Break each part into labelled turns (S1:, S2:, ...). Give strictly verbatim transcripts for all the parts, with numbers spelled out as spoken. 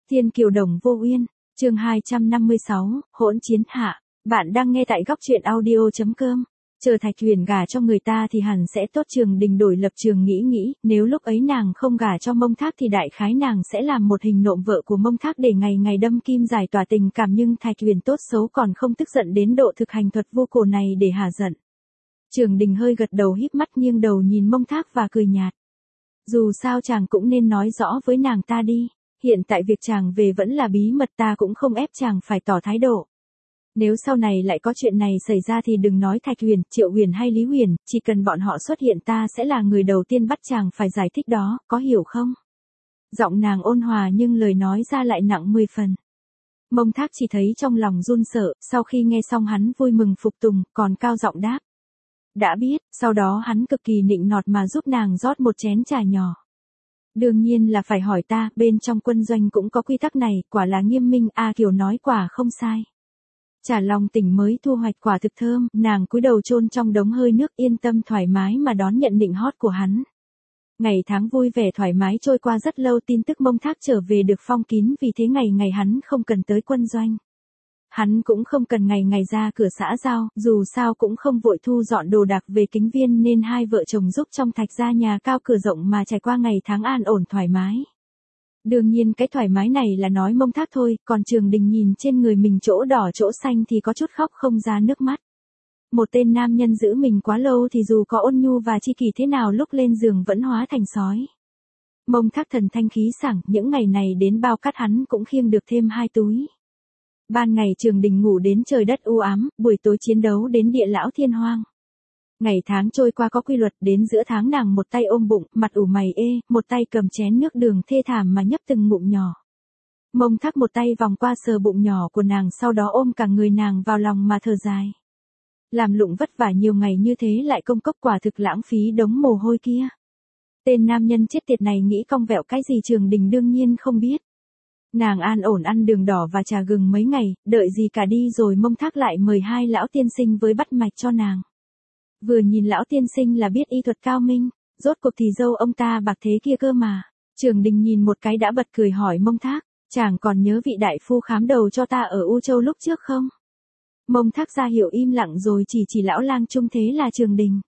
S1: Thiên kiều đồng vô uyên, chương hai trăm năm mươi sáu, hỗn chiến hạ. Bạn đang nghe tại góc truyện audio chấm com. Chờ Thạch Huyền gả cho người ta thì hẳn sẽ tốt. Trường Đình đổi lập trường nghĩ nghĩ, nếu lúc ấy nàng không gả cho Mông Thác thì đại khái nàng sẽ làm một hình nộm vợ của Mông Thác để ngày ngày đâm kim giải tỏa tình cảm, nhưng Thạch Huyền tốt xấu còn không tức giận đến độ thực hành thuật vô cổ này để hả giận. Trường Đình hơi gật đầu híp mắt nghiêng đầu nhìn Mông Thác và cười nhạt. Dù sao chàng cũng nên nói rõ với nàng ta đi. Hiện tại việc chàng về vẫn là bí mật, ta cũng không ép chàng phải tỏ thái độ. Nếu sau này lại có chuyện này xảy ra thì đừng nói Thạch Huyền, Triệu Huyền hay Lý Huyền, chỉ cần bọn họ xuất hiện ta sẽ là người đầu tiên bắt chàng phải giải thích đó, có hiểu không? Giọng nàng ôn hòa nhưng lời nói ra lại nặng mười phần. Mông Thác chỉ thấy trong lòng run sợ, sau khi nghe xong hắn vui mừng phục tùng, còn cao giọng đáp. Đã biết, sau đó hắn cực kỳ nịnh nọt mà giúp nàng rót một chén trà nhỏ. Đương nhiên là phải hỏi ta, bên trong quân doanh cũng có quy tắc này, quả là nghiêm minh, A Kiều nói quả không sai. Trà Long Tỉnh mới thu hoạch quả thực thơm, nàng cúi đầu chôn trong đống hơi nước yên tâm thoải mái mà đón nhận nịnh hót của hắn. Ngày tháng vui vẻ thoải mái trôi qua rất lâu, tin tức Mông Thác trở về được phong kín, vì thế ngày ngày hắn không cần tới quân doanh. Hắn cũng không cần ngày ngày ra cửa xã giao, dù sao cũng không vội thu dọn đồ đạc về Kính Viên nên hai vợ chồng giúp trong Thạch gia nhà cao cửa rộng mà trải qua ngày tháng an ổn thoải mái. Đương nhiên cái thoải mái này là nói Mông Thác thôi, còn Trường Đình nhìn trên người mình chỗ đỏ chỗ xanh thì có chút khóc không ra nước mắt. Một tên nam nhân giữ mình quá lâu thì dù có ôn nhu và chi kỷ thế nào lúc lên giường vẫn hóa thành sói. Mông Thác thần thanh khí sảng, những ngày này đến bao cát hắn cũng khiêng được thêm hai túi. Ban ngày Trường Đình ngủ đến trời đất u ám, buổi tối chiến đấu đến địa lão thiên hoang. Ngày tháng trôi qua có quy luật, đến giữa tháng nàng một tay ôm bụng, mặt ủ mày ê, một tay cầm chén nước đường thê thảm mà nhấp từng ngụm nhỏ. Mông Thác một tay vòng qua sờ bụng nhỏ của nàng, sau đó ôm cả người nàng vào lòng mà thở dài. Làm lụng vất vả nhiều ngày như thế lại công cốc, quả thực lãng phí đống mồ hôi kia. Tên nam nhân chết tiệt này nghĩ cong vẹo cái gì Trường Đình đương nhiên không biết. Nàng an ổn ăn đường đỏ và trà gừng mấy ngày, đợi gì cả đi rồi Mông Thác lại mời hai lão tiên sinh với bắt mạch cho nàng. Vừa nhìn lão tiên sinh là biết y thuật cao minh, rốt cuộc thì dâu ông ta bạc thế kia cơ mà. Trường Đình nhìn một cái đã bật cười hỏi Mông Thác, chàng còn nhớ vị đại phu khám đầu cho ta ở U Châu lúc trước không? Mông Thác ra hiệu im lặng rồi chỉ chỉ lão lang trung, thế là Trường Đình.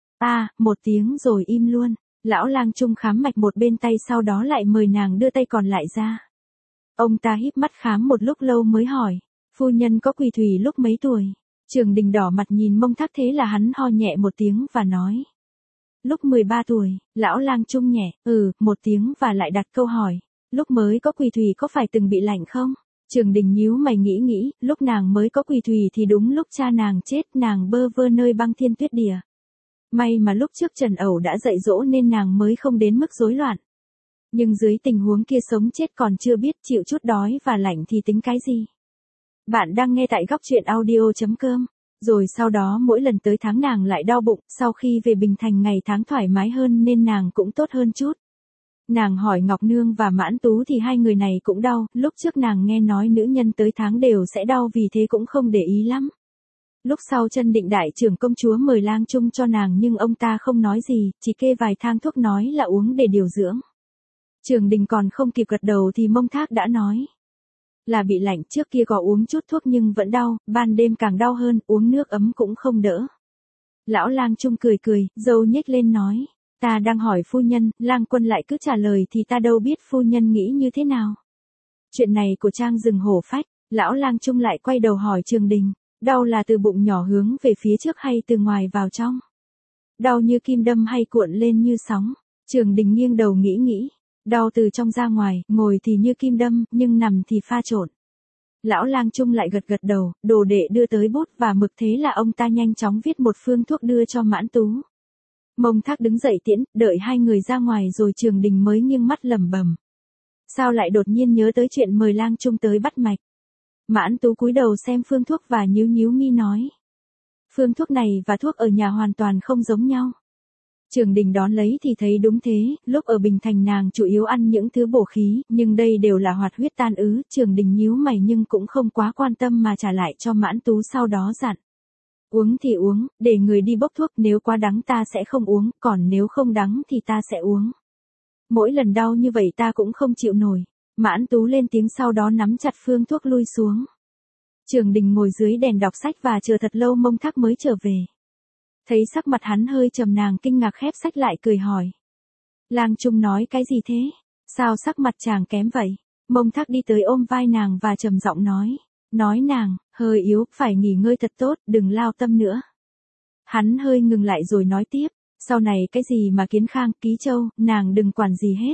S1: À, một tiếng rồi im luôn, lão lang trung khám mạch một bên tay sau đó lại mời nàng đưa tay còn lại ra. Ông ta híp mắt khám một lúc lâu mới hỏi, phu nhân có quỳ thủy lúc mấy tuổi? Trường Đình đỏ mặt nhìn Mông Thác, thế là hắn ho nhẹ một tiếng và nói. Lúc mười ba tuổi, lão lang trung nhẹ, ừ, một tiếng và lại đặt câu hỏi. Lúc mới có quỳ thủy có phải từng bị lạnh không? Trường Đình nhíu mày nghĩ nghĩ, lúc nàng mới có quỳ thủy thì đúng lúc cha nàng chết, nàng bơ vơ nơi băng thiên tuyết địa. May mà lúc trước Trần Ẩu đã dạy dỗ nên nàng mới không đến mức rối loạn. Nhưng dưới tình huống kia sống chết còn chưa biết, chịu chút đói và lạnh thì tính cái gì. Bạn đang nghe tại góc truyện audio chấm com. Rồi sau đó mỗi lần tới tháng nàng lại đau bụng, sau khi về Bình Thành ngày tháng thoải mái hơn nên nàng cũng tốt hơn chút. Nàng hỏi Ngọc Nương và Mãn Tú thì hai người này cũng đau, lúc trước nàng nghe nói nữ nhân tới tháng đều sẽ đau vì thế cũng không để ý lắm. Lúc sau Chân Định đại trưởng công chúa mời lang chung cho nàng nhưng ông ta không nói gì, chỉ kê vài thang thuốc nói là uống để điều dưỡng. Trường Đình còn không kịp gật đầu thì Mông Thác đã nói. Là bị lạnh, trước kia có uống chút thuốc nhưng vẫn đau, ban đêm càng đau hơn, uống nước ấm cũng không đỡ. Lão lang trung cười cười, dâu nhếch lên nói. Ta đang hỏi phu nhân, lang quân lại cứ trả lời thì ta đâu biết phu nhân nghĩ như thế nào. Chuyện này của Trang rừng hổ phách, lão lang trung lại quay đầu hỏi Trường Đình. Đau là từ bụng nhỏ hướng về phía trước hay từ ngoài vào trong? Đau như kim đâm hay cuộn lên như sóng? Trường Đình nghiêng đầu nghĩ nghĩ. Đau từ trong ra ngoài, ngồi thì như kim đâm, nhưng nằm thì pha trộn. Lão lang trung lại gật gật đầu, đồ đệ đưa tới bút và mực, thế là ông ta nhanh chóng viết một phương thuốc đưa cho Mãn Tú. Mông Thác đứng dậy tiễn, đợi hai người ra ngoài rồi Trường Đình mới nghiêng mắt lẩm bẩm. Sao lại đột nhiên nhớ tới chuyện mời lang trung tới bắt mạch? Mãn Tú cúi đầu xem phương thuốc và nhíu nhíu mi nói. Phương thuốc này và thuốc ở nhà hoàn toàn không giống nhau. Trường Đình đón lấy thì thấy đúng thế, lúc ở Bình Thành nàng chủ yếu ăn những thứ bổ khí, nhưng đây đều là hoạt huyết tan ứ. Trường Đình nhíu mày nhưng cũng không quá quan tâm mà trả lại cho Mãn Tú, sau đó dặn. Uống thì uống, để người đi bốc thuốc, nếu quá đắng ta sẽ không uống, còn nếu không đắng thì ta sẽ uống. Mỗi lần đau như vậy ta cũng không chịu nổi. Mãn Tú lên tiếng sau đó nắm chặt phương thuốc lui xuống. Trường Đình ngồi dưới đèn đọc sách và chờ thật lâu Mông Thác mới trở về. Thấy sắc mặt hắn hơi trầm, nàng kinh ngạc khép sách lại cười hỏi. Lang Trung nói cái gì thế? Sao sắc mặt chàng kém vậy? Mông Thác đi tới ôm vai nàng và trầm giọng nói. Nói nàng, hơi yếu, phải nghỉ ngơi thật tốt, đừng lao tâm nữa. Hắn hơi ngừng lại rồi nói tiếp. Sau này cái gì mà Kiến Khang, Ký Châu, nàng đừng quản gì hết.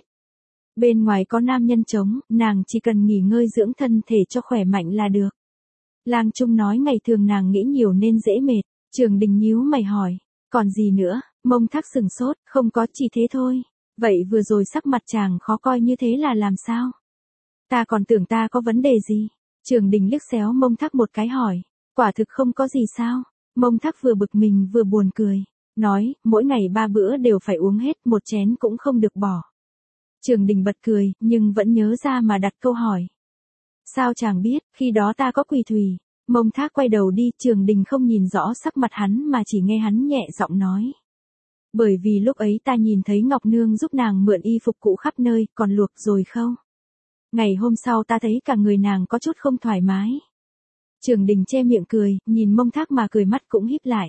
S1: Bên ngoài có nam nhân chống, nàng chỉ cần nghỉ ngơi dưỡng thân thể cho khỏe mạnh là được. Lang Trung nói ngày thường nàng nghĩ nhiều nên dễ mệt. Trường Đình nhíu mày hỏi. Còn gì nữa? Mông Thác sừng sốt. Không có, chỉ thế thôi. Vậy vừa rồi sắc mặt chàng khó coi như thế là làm sao? Ta còn tưởng ta có vấn đề gì? Trường Đình liếc xéo Mông Thác một cái hỏi. Quả thực không có gì sao? Mông Thác vừa bực mình vừa buồn cười. Nói, mỗi ngày ba bữa đều phải uống hết, một chén cũng không được bỏ. Trường Đình bật cười, nhưng vẫn nhớ ra mà đặt câu hỏi. Sao chàng biết, khi đó ta có quỳ thủy? Mông Thác quay đầu đi, Trường Đình không nhìn rõ sắc mặt hắn mà chỉ nghe hắn nhẹ giọng nói. Bởi vì lúc ấy ta nhìn thấy Ngọc Nương giúp nàng mượn y phục cũ khắp nơi, còn luộc rồi không? Ngày hôm sau ta thấy cả người nàng có chút không thoải mái. Trường Đình che miệng cười, nhìn Mông Thác mà cười mắt cũng híp lại.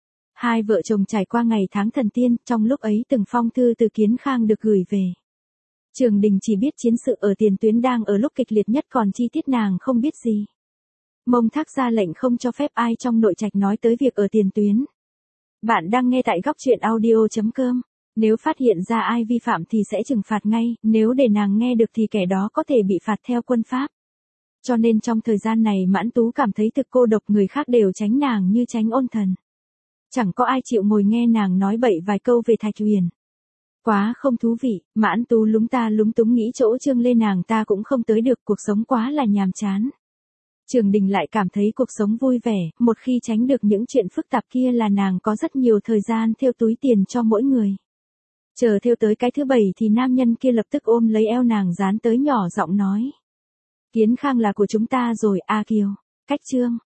S1: Hai vợ chồng trải qua ngày tháng thần tiên, trong lúc ấy từng phong thư từ Kiến Khang được gửi về. Trường Đình chỉ biết chiến sự ở tiền tuyến đang ở lúc kịch liệt nhất, còn chi tiết nàng không biết gì. Mông Thác ra lệnh không cho phép ai trong nội trạch nói tới việc ở tiền tuyến. Bạn đang nghe tại góc truyện audio chấm com. Nếu phát hiện ra ai vi phạm thì sẽ trừng phạt ngay, nếu để nàng nghe được thì kẻ đó có thể bị phạt theo quân pháp. Cho nên trong thời gian này Mãn Tú cảm thấy thực cô độc, người khác đều tránh nàng như tránh ôn thần. Chẳng có ai chịu ngồi nghe nàng nói bậy vài câu về Thạch Huyền. Quá không thú vị, Mãn Tú lúng ta lúng túng nghĩ chỗ Trương Lê nàng ta cũng không tới được, cuộc sống quá là nhàm chán. Trường Đình lại cảm thấy cuộc sống vui vẻ, một khi tránh được những chuyện phức tạp kia là nàng có rất nhiều thời gian thêu túi tiền cho mỗi người. Chờ thêu tới cái thứ bảy thì nam nhân kia lập tức ôm lấy eo nàng dán tới nhỏ giọng nói. Kiến Khang là của chúng ta rồi, A Kiều. Cách Trương.